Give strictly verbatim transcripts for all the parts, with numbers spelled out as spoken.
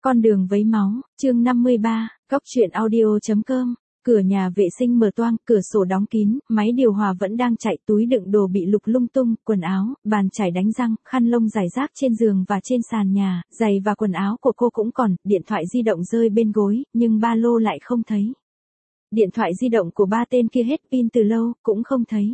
Con đường vấy máu, chương năm mươi ba, góc truyện audio.com. Cửa nhà vệ sinh mở toang, cửa sổ đóng kín, máy điều hòa vẫn đang chạy, túi đựng đồ bị lục lung tung, quần áo, bàn chải đánh răng, khăn lông rải rác trên giường và trên sàn nhà, giày và quần áo của cô cũng còn, điện thoại di động rơi bên gối, nhưng ba lô lại không thấy. Điện thoại di động của ba tên kia hết pin từ lâu, cũng không thấy.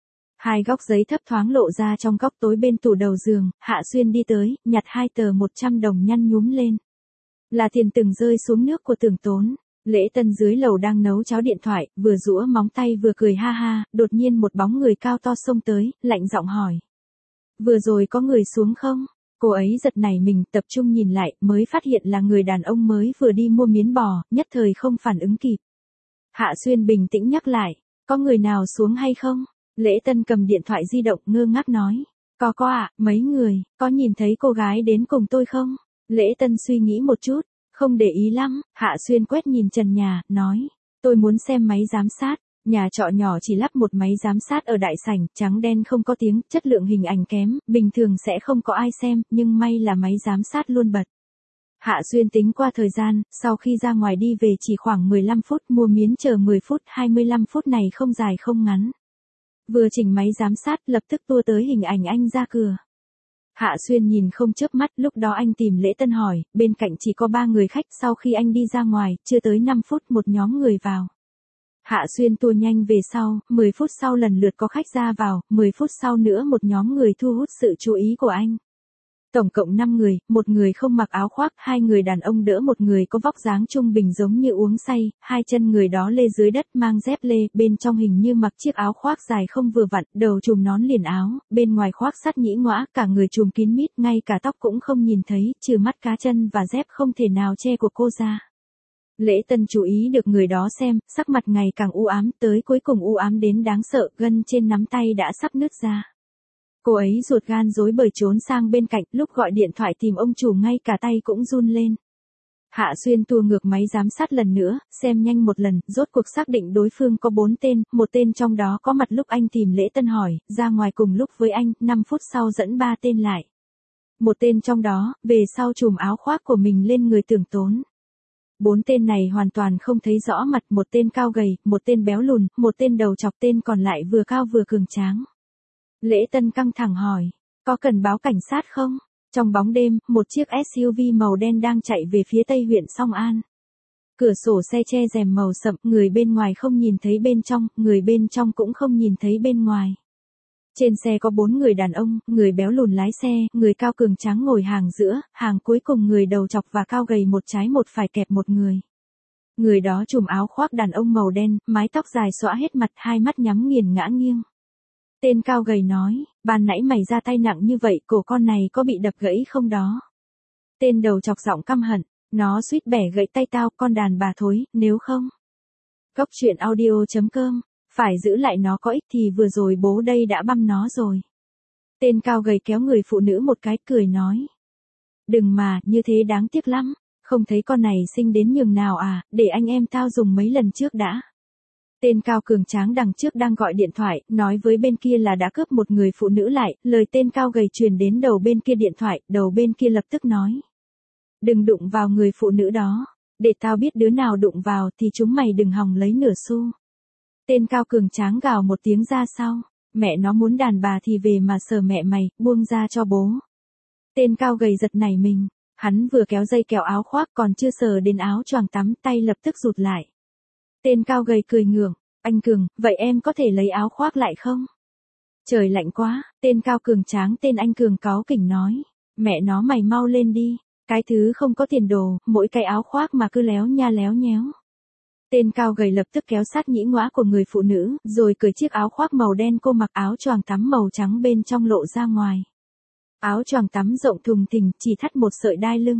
Hai góc giấy thấp thoáng lộ ra trong góc tối bên tủ đầu giường, Hạ Xuyên đi tới, nhặt hai tờ một trăm đồng nhăn nhúm lên. Là tiền từng rơi xuống nước của Tưởng Tốn. Lễ Tân dưới lầu đang nấu cháo điện thoại, vừa giũa móng tay vừa cười ha ha, đột nhiên một bóng người cao to xông tới, lạnh giọng hỏi. Vừa rồi có người xuống không? Cô ấy giật nảy mình, tập trung nhìn lại, mới phát hiện là người đàn ông mới vừa đi mua miến bò, nhất thời không phản ứng kịp. Hạ Xuyên bình tĩnh nhắc lại, có người nào xuống hay không? Lễ Tân cầm điện thoại di động ngơ ngác nói. Có có ạ, à, mấy người, có nhìn thấy cô gái đến cùng tôi không? Lễ Tân suy nghĩ một chút, không để ý lắm, Hạ Xuyên quét nhìn trần nhà, nói. Tôi muốn xem máy giám sát, nhà trọ nhỏ chỉ lắp một máy giám sát ở đại sảnh, trắng đen không có tiếng, chất lượng hình ảnh kém, bình thường sẽ không có ai xem, nhưng may là máy giám sát luôn bật. Hạ Xuyên tính qua thời gian, sau khi ra ngoài đi về chỉ khoảng mười lăm phút, mua miến chờ mười phút, hai mươi lăm phút này không dài không ngắn. Vừa chỉnh máy giám sát, lập tức tua tới hình ảnh anh ra cửa. Hạ Xuyên nhìn không chớp mắt, lúc đó anh tìm Lễ Tân hỏi, bên cạnh chỉ có ba người khách, sau khi anh đi ra ngoài, chưa tới năm phút một nhóm người vào. Hạ Xuyên tua nhanh về sau, mười phút sau lần lượt có khách ra vào, mười phút sau nữa một nhóm người thu hút sự chú ý của anh. Tổng cộng năm người, một người không mặc áo khoác, hai người đàn ông đỡ một người có vóc dáng trung bình giống như uống say, hai chân người đó lê dưới đất mang dép lê, bên trong hình như mặc chiếc áo khoác dài không vừa vặn, đầu trùm nón liền áo, bên ngoài khoác sắt nhĩ ngõa, cả người trùm kín mít, ngay cả tóc cũng không nhìn thấy, trừ mắt cá chân và dép không thể nào che của cô ra. Lễ Tân chú ý được người đó xem, sắc mặt ngày càng u ám, tới cuối cùng u ám đến đáng sợ, gân trên nắm tay đã sắp nứt ra. Cô ấy ruột gan rối bời trốn sang bên cạnh, lúc gọi điện thoại tìm ông chủ ngay cả tay cũng run lên. Hạ Xuyên tua ngược máy giám sát lần nữa, xem nhanh một lần, rốt cuộc xác định đối phương có bốn tên, một tên trong đó có mặt lúc anh tìm Lễ Tân hỏi, ra ngoài cùng lúc với anh, năm phút sau dẫn ba tên lại. Một tên trong đó, về sau trùm áo khoác của mình lên người Tưởng Tốn. Bốn tên này hoàn toàn không thấy rõ mặt, một tên cao gầy, một tên béo lùn, một tên đầu chọc, tên còn lại vừa cao vừa cường tráng. Lễ Tân căng thẳng hỏi, có cần báo cảnh sát không? Trong bóng đêm, một chiếc ét u vê màu đen đang chạy về phía tây huyện Song An. Cửa sổ xe che rèm màu sậm, người bên ngoài không nhìn thấy bên trong, người bên trong cũng không nhìn thấy bên ngoài. Trên xe có bốn người đàn ông, người béo lùn lái xe, người cao cường tráng ngồi hàng giữa, hàng cuối cùng người đầu chọc và cao gầy một trái một phải kẹp một người. Người đó trùm áo khoác đàn ông màu đen, mái tóc dài xõa hết mặt, hai mắt nhắm nghiền ngã nghiêng. Tên cao gầy nói, ban nãy mày ra tay nặng như vậy, cổ con này có bị đập gãy không đó? Tên đầu chọc giọng căm hận, nó suýt bẻ gãy tay tao, con đàn bà thối, nếu không. Góc truyện audio.com, phải giữ lại nó có ích thì vừa rồi bố đây đã băm nó rồi. Tên cao gầy kéo người phụ nữ một cái, cười nói. Đừng mà, như thế đáng tiếc lắm, không thấy con này xinh đến nhường nào à, để anh em tao dùng mấy lần trước đã. Tên cao cường tráng đằng trước đang gọi điện thoại, nói với bên kia là đã cướp một người phụ nữ lại, lời tên cao gầy truyền đến đầu bên kia điện thoại, đầu bên kia lập tức nói. Đừng đụng vào người phụ nữ đó, để tao biết đứa nào đụng vào thì chúng mày đừng hòng lấy nửa xu. Tên cao cường tráng gào một tiếng ra sau, mẹ nó muốn đàn bà thì về mà sờ mẹ mày, buông ra cho bố. Tên cao gầy giật nảy mình, hắn vừa kéo dây kéo áo khoác còn chưa sờ đến áo choàng tắm, tay lập tức rụt lại. Tên cao gầy cười ngượng, anh Cường, vậy em có thể lấy áo khoác lại không? Trời lạnh quá, tên cao cường tráng tên anh Cường cáu kỉnh nói, mẹ nó mày mau lên đi, cái thứ không có tiền đồ, mỗi cái áo khoác mà cứ léo nha léo nhéo. Tên cao gầy lập tức kéo sát nhĩ ngõa của người phụ nữ, rồi cởi chiếc áo khoác màu đen cô mặc, áo choàng tắm màu trắng bên trong lộ ra ngoài. Áo choàng tắm rộng thùng thình, chỉ thắt một sợi đai lưng.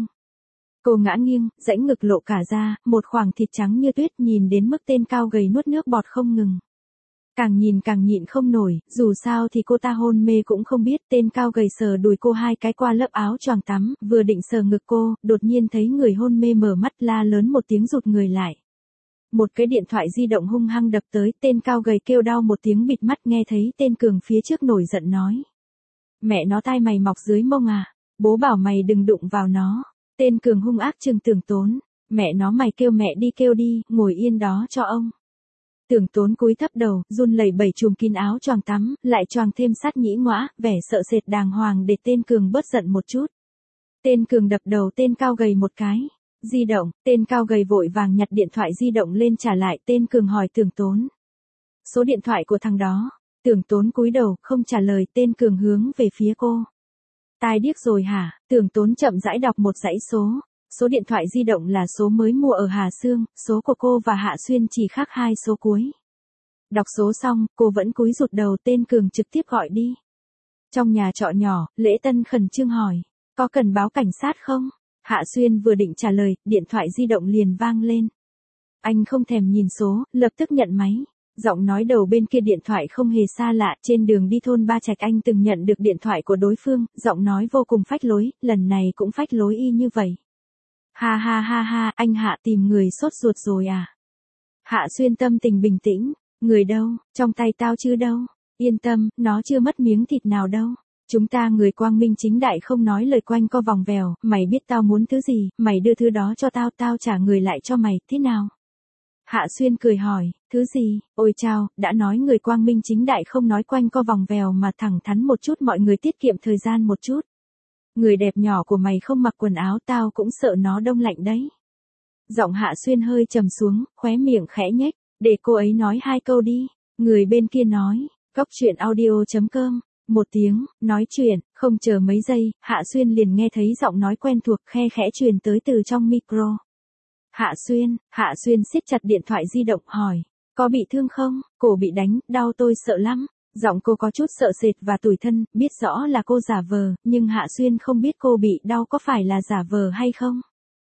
Cô ngã nghiêng, rãnh ngực lộ cả ra, một khoảng thịt trắng như tuyết, nhìn đến mức tên cao gầy nuốt nước bọt không ngừng. Càng nhìn càng nhịn không nổi, dù sao thì cô ta hôn mê cũng không biết, tên cao gầy sờ đùi cô hai cái qua lớp áo choàng tắm, vừa định sờ ngực cô, đột nhiên thấy người hôn mê mở mắt la lớn một tiếng rụt người lại. Một cái điện thoại di động hung hăng đập tới, tên cao gầy kêu đau một tiếng bịt mắt, nghe thấy tên Cường phía trước nổi giận nói. Mẹ nó tai mày mọc dưới mông à, bố bảo mày đừng đụng vào nó. Tên Cường hung ác trừng Tưởng Tốn, mẹ nó mày kêu mẹ đi kêu đi, ngồi yên đó cho ông. Tưởng Tốn cúi thấp đầu, run lẩy bẩy chùm kín áo choàng tắm, lại choàng thêm sát nhĩ ngõa, vẻ sợ sệt đàng hoàng để tên Cường bớt giận một chút. Tên Cường đập đầu tên cao gầy một cái. Di động, tên cao gầy vội vàng nhặt điện thoại di động lên trả lại, tên Cường hỏi Tưởng Tốn. Số điện thoại của thằng đó. Tưởng Tốn cúi đầu, không trả lời, tên Cường hướng về phía cô. Tai điếc rồi hả? Tưởng Tốn chậm rãi đọc một dãy số. Số điện thoại di động là số mới mua ở Hà Sương, số của cô và Hạ Xuyên chỉ khác hai số cuối. Đọc số xong, cô vẫn cúi rụt đầu, tên Cường trực tiếp gọi đi. Trong nhà trọ nhỏ, Lễ Tân khẩn trương hỏi, có cần báo cảnh sát không? Hạ Xuyên vừa định trả lời, điện thoại di động liền vang lên. Anh không thèm nhìn số, lập tức nhận máy. Giọng nói đầu bên kia điện thoại không hề xa lạ, trên đường đi thôn Ba Trạch anh từng nhận được điện thoại của đối phương, giọng nói vô cùng phách lối, lần này cũng phách lối y như vậy. Ha ha ha ha, anh Hạ tìm người sốt ruột rồi à? Hạ Xuyên tâm tình bình tĩnh, người đâu, trong tay tao chứ đâu, yên tâm, nó chưa mất miếng thịt nào đâu. Chúng ta người quang minh chính đại không nói lời quanh co vòng vèo, mày biết tao muốn thứ gì, mày đưa thứ đó cho tao, tao trả người lại cho mày, thế nào? Hạ Xuyên cười hỏi, thứ gì, ôi chao, đã nói người quang minh chính đại không nói quanh co vòng vèo mà thẳng thắn một chút, mọi người tiết kiệm thời gian một chút. Người đẹp nhỏ của mày không mặc quần áo, tao cũng sợ nó đông lạnh đấy. Giọng Hạ Xuyên hơi trầm xuống, khóe miệng khẽ nhếch, để cô ấy nói hai câu đi. Người bên kia nói, cóc truyện audio chấm com. Một tiếng, nói chuyện, không chờ mấy giây, Hạ Xuyên liền nghe thấy giọng nói quen thuộc khe khẽ truyền tới từ trong micro. Hạ Xuyên, Hạ Xuyên siết chặt điện thoại di động hỏi, có bị thương không? Cổ bị đánh, đau tôi sợ lắm. Giọng cô có chút sợ sệt và tủi thân, biết rõ là cô giả vờ, nhưng Hạ Xuyên không biết cô bị đau có phải là giả vờ hay không.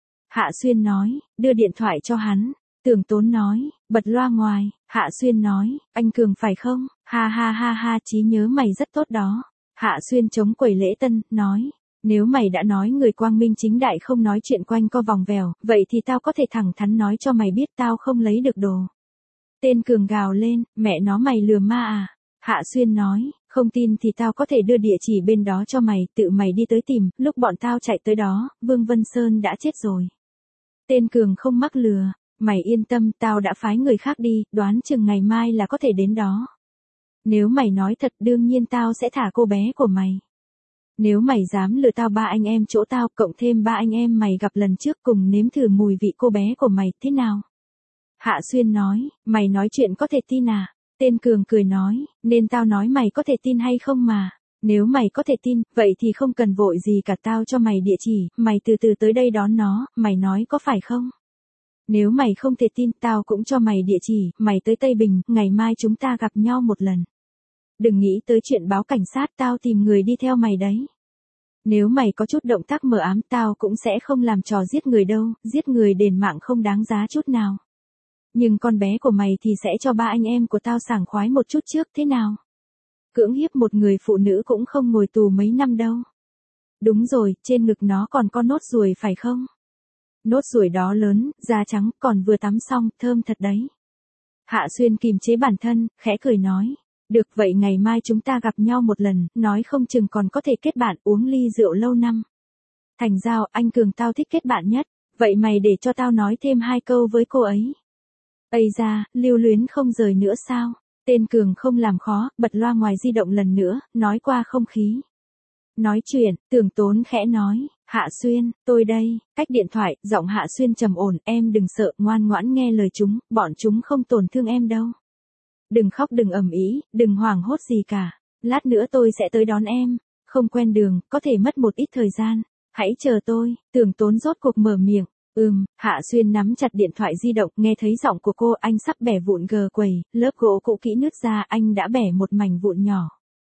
Hạ Xuyên nói, đưa điện thoại cho hắn. Tưởng Tốn nói, bật loa ngoài. Hạ Xuyên nói, anh Cường phải không? Ha ha ha ha, trí nhớ mày rất tốt đó. Hạ Xuyên chống quầy Lễ Tân, nói, nếu mày đã nói người quang minh chính đại không nói chuyện quanh co vòng vèo, vậy thì tao có thể thẳng thắn nói cho mày biết tao không lấy được đồ. Tên Cường gào lên, mẹ nó mày lừa ma à? Hạ Xuyên nói, không tin thì tao có thể đưa địa chỉ bên đó cho mày, tự mày đi tới tìm, lúc bọn tao chạy tới đó, Vương Vân Sơn đã chết rồi. Tên Cường không mắc lừa, mày yên tâm, tao đã phái người khác đi, đoán chừng ngày mai là có thể đến đó. Nếu mày nói thật đương nhiên tao sẽ thả cô bé của mày. Nếu mày dám lừa tao ba anh em chỗ tao, cộng thêm ba anh em mày gặp lần trước cùng nếm thử mùi vị cô bé của mày, thế nào? Hạ Xuyên nói, mày nói chuyện có thể tin à? Tên Cường cười nói, nên tao nói mày có thể tin hay không mà. Nếu mày có thể tin, vậy thì không cần vội gì cả, tao cho mày địa chỉ, mày từ từ tới đây đón nó, mày nói có phải không? Nếu mày không thể tin, tao cũng cho mày địa chỉ, mày tới Tây Bình, ngày mai chúng ta gặp nhau một lần. Đừng nghĩ tới chuyện báo cảnh sát, tao tìm người đi theo mày đấy. Nếu mày có chút động tác mờ ám, tao cũng sẽ không làm trò giết người đâu, giết người đền mạng không đáng giá chút nào. Nhưng con bé của mày thì sẽ cho ba anh em của tao sảng khoái một chút trước, thế nào? Cưỡng hiếp một người phụ nữ cũng không ngồi tù mấy năm đâu. Đúng rồi, trên ngực nó còn có nốt ruồi phải không? Nốt ruồi đó lớn, da trắng, còn vừa tắm xong, thơm thật đấy. Hạ Xuyên kìm chế bản thân, khẽ cười nói. Được vậy ngày mai chúng ta gặp nhau một lần, nói không chừng còn có thể kết bạn uống ly rượu lâu năm. Thành Giao, anh Cường tao thích kết bạn nhất, vậy mày để cho tao nói thêm hai câu với cô ấy. Ây da, lưu luyến không rời nữa sao? Tên Cường không làm khó, bật loa ngoài di động lần nữa, nói qua không khí. Nói chuyện, Tưởng Tốn khẽ nói, Hạ Xuyên, tôi đây, cách điện thoại, giọng Hạ Xuyên trầm ổn, em đừng sợ, ngoan ngoãn nghe lời chúng, bọn chúng không tổn thương em đâu. Đừng khóc đừng ầm ĩ, đừng hoảng hốt gì cả, lát nữa tôi sẽ tới đón em, không quen đường, có thể mất một ít thời gian, hãy chờ tôi. Tưởng Tốn rốt cuộc mở miệng, ừm, Hạ Xuyên nắm chặt điện thoại di động, nghe thấy giọng của cô, anh sắp bẻ vụn gờ quầy, lớp gỗ cũ kỹ nứt ra, anh đã bẻ một mảnh vụn nhỏ.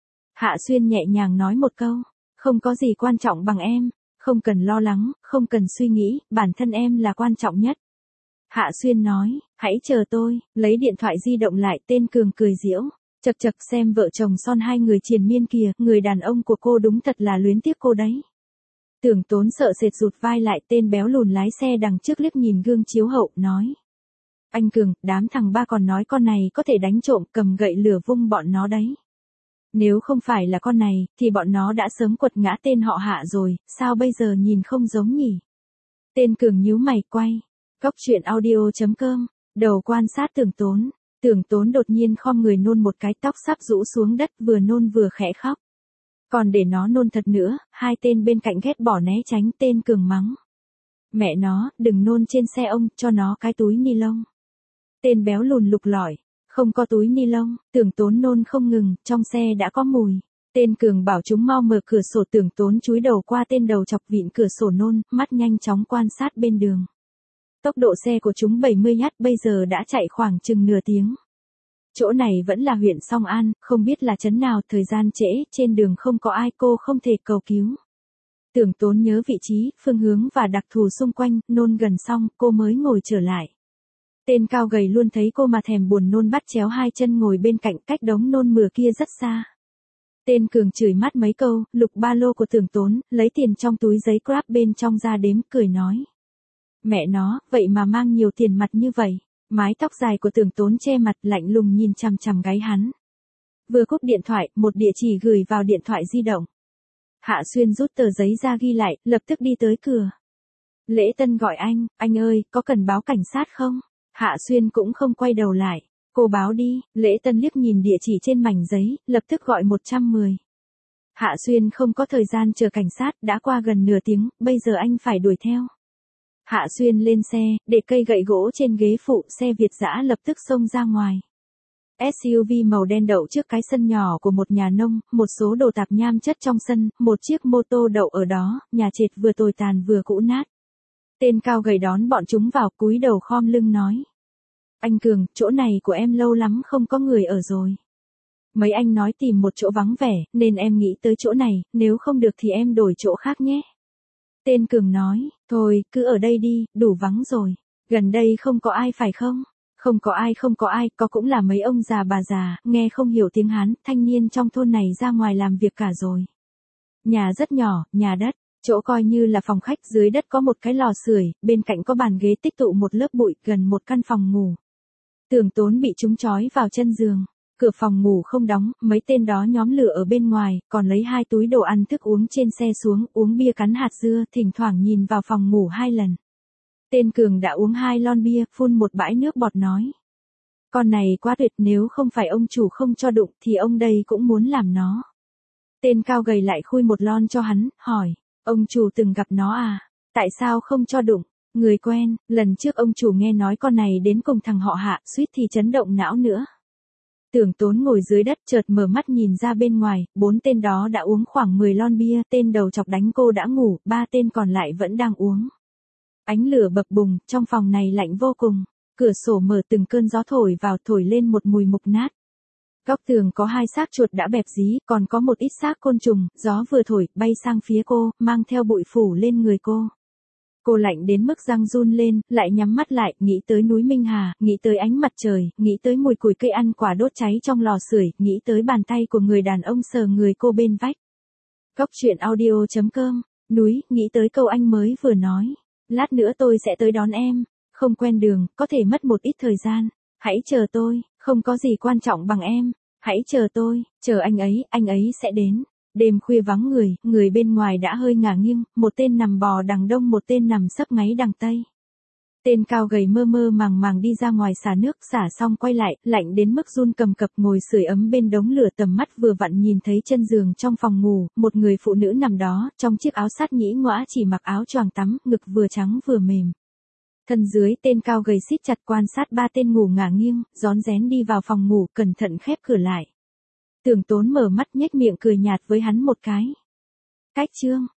Hạ Xuyên nhẹ nhàng nói một câu, không có gì quan trọng bằng em, không cần lo lắng, không cần suy nghĩ, bản thân em là quan trọng nhất. Hạ Xuyên nói, hãy chờ tôi, lấy điện thoại di động lại, tên Cường cười giễu, chật chật xem vợ chồng son hai người triền miên kìa, người đàn ông của cô đúng thật là luyến tiếc cô đấy. Tưởng Tốn sợ sệt rụt vai lại, tên béo lùn lái xe đằng trước liếc nhìn gương chiếu hậu, nói. Anh Cường, đám thằng ba còn nói con này có thể đánh trộm, cầm gậy lửa vung bọn nó đấy. Nếu không phải là con này, thì bọn nó đã sớm quật ngã tên họ Hạ rồi, sao bây giờ nhìn không giống nhỉ? Tên Cường nhíu mày quay. Cóc truyện audio chấm com. Đầu quan sát Tưởng Tốn. Tưởng Tốn đột nhiên khom người nôn một cái, tóc sắp rũ xuống đất, vừa nôn vừa khẽ khóc. Còn để nó nôn thật nữa, hai tên bên cạnh ghét bỏ né tránh. Tên Cường mắng. Mẹ nó, đừng nôn trên xe ông, cho nó cái túi ni lông. Tên béo lùn lục lọi. Không có túi ni lông. Tưởng Tốn nôn không ngừng, trong xe đã có mùi. Tên Cường bảo chúng mau mở cửa sổ. Tưởng Tốn chúi đầu qua tên đầu chọc vịn cửa sổ nôn, mắt nhanh chóng quan sát bên đường. Tốc độ xe của chúng bảy mươi nhát, bây giờ đã chạy khoảng chừng nửa tiếng. Chỗ này vẫn là huyện Song An, không biết là trấn nào, thời gian trễ, trên đường không có ai, cô không thể cầu cứu. Tưởng Tốn nhớ vị trí, phương hướng và đặc thù xung quanh, nôn gần xong, cô mới ngồi trở lại. Tên cao gầy luôn thấy cô mà thèm buồn nôn, bắt chéo hai chân ngồi bên cạnh, cách đống nôn mửa kia rất xa. Tên Cường chửi mắt mấy câu, lục ba lô của Tưởng Tốn, lấy tiền trong túi giấy Grab bên trong ra đếm, cười nói. Mẹ nó, vậy mà mang nhiều tiền mặt như vậy. Mái tóc dài của Tưởng Tốn che mặt, lạnh lùng nhìn chằm chằm gáy hắn. Vừa cúp điện thoại, một địa chỉ gửi vào điện thoại di động. Hạ Xuyên rút tờ giấy ra ghi lại, lập tức đi tới cửa. Lễ Tân gọi anh, anh ơi, có cần báo cảnh sát không? Hạ Xuyên cũng không quay đầu lại. Cô báo đi. Lễ Tân liếc nhìn địa chỉ trên mảnh giấy, lập tức gọi một trăm mười. Hạ Xuyên không có thời gian chờ cảnh sát, đã qua gần nửa tiếng, bây giờ anh phải đuổi theo. Hạ Xuyên lên xe, để cây gậy gỗ trên ghế phụ, xe Việt dã lập tức xông ra ngoài. ét u vê màu đen đậu trước cái sân nhỏ của một nhà nông, một số đồ tạp nham chất trong sân, một chiếc mô tô đậu ở đó, nhà trệt vừa tồi tàn vừa cũ nát. Tên cao gầy đón bọn chúng vào, cúi đầu khom lưng nói. Anh Cường, chỗ này của em lâu lắm không có người ở rồi. Mấy anh nói tìm một chỗ vắng vẻ, nên em nghĩ tới chỗ này, nếu không được thì em đổi chỗ khác nhé. Tên Cường nói, thôi, cứ ở đây đi, đủ vắng rồi. Gần đây không có ai phải không? Không có ai không có ai, có cũng là mấy ông già bà già, nghe không hiểu tiếng Hán, thanh niên trong thôn này ra ngoài làm việc cả rồi. Nhà rất nhỏ, nhà đất, chỗ coi như là phòng khách, dưới đất có một cái lò sưởi, bên cạnh có bàn ghế tích tụ một lớp bụi, gần một căn phòng ngủ. Tưởng Tốn bị chúng trói vào chân giường. Cửa phòng ngủ không đóng, mấy tên đó nhóm lửa ở bên ngoài, còn lấy hai túi đồ ăn thức uống trên xe xuống, uống bia cắn hạt dưa, thỉnh thoảng nhìn vào phòng ngủ hai lần. Tên Cường đã uống hai lon bia, phun một bãi nước bọt nói. Con này quá tuyệt, nếu không phải ông chủ không cho đụng, thì ông đây cũng muốn làm nó. Tên cao gầy lại khui một lon cho hắn, hỏi, ông chủ từng gặp nó à? Tại sao không cho đụng? Người quen, lần trước ông chủ nghe nói con này đến cùng thằng họ Hạ, suýt thì chấn động não nữa. Tưởng Tốn ngồi dưới đất, chợt mở mắt nhìn ra bên ngoài, bốn tên đó đã uống khoảng mười lon bia, tên đầu chọc đánh cô đã ngủ, ba tên còn lại vẫn đang uống. Ánh lửa bập bùng, trong phòng này lạnh vô cùng, cửa sổ mở, từng cơn gió thổi vào, thổi lên một mùi mục nát. Góc tường có hai xác chuột đã bẹp dí, còn có một ít xác côn trùng, gió vừa thổi, bay sang phía cô, mang theo bụi phủ lên người cô. Cô lạnh đến mức răng run lên, lại nhắm mắt lại, nghĩ tới núi Minh Hà, nghĩ tới ánh mặt trời, nghĩ tới mùi củi cây ăn quả đốt cháy trong lò sưởi, nghĩ tới bàn tay của người đàn ông sờ người cô bên vách. Cóc truyện audio chấm com, núi, nghĩ tới câu anh mới vừa nói. Lát nữa tôi sẽ tới đón em, không quen đường, có thể mất một ít thời gian. Hãy chờ tôi, không có gì quan trọng bằng em. Hãy chờ tôi, chờ anh ấy, anh ấy sẽ đến. Đêm khuya vắng người, người bên ngoài đã hơi ngả nghiêng, một tên nằm bò đằng đông, một tên nằm sấp ngáy đằng tây. Tên cao gầy mơ mơ màng màng đi ra ngoài xả nước, xả xong quay lại, lạnh đến mức run cầm cập, ngồi sưởi ấm bên đống lửa, tầm mắt vừa vặn nhìn thấy chân giường trong phòng ngủ, một người phụ nữ nằm đó, trong chiếc áo sắt nhĩ ngõa, chỉ mặc áo choàng tắm, ngực vừa trắng vừa mềm. Thân dưới, tên cao gầy siết chặt quan sát ba tên ngủ ngả nghiêng, rón rén đi vào phòng ngủ, cẩn thận khép cửa lại. Tưởng Tốn mở mắt nhếch miệng cười nhạt với hắn một cái. Cách chương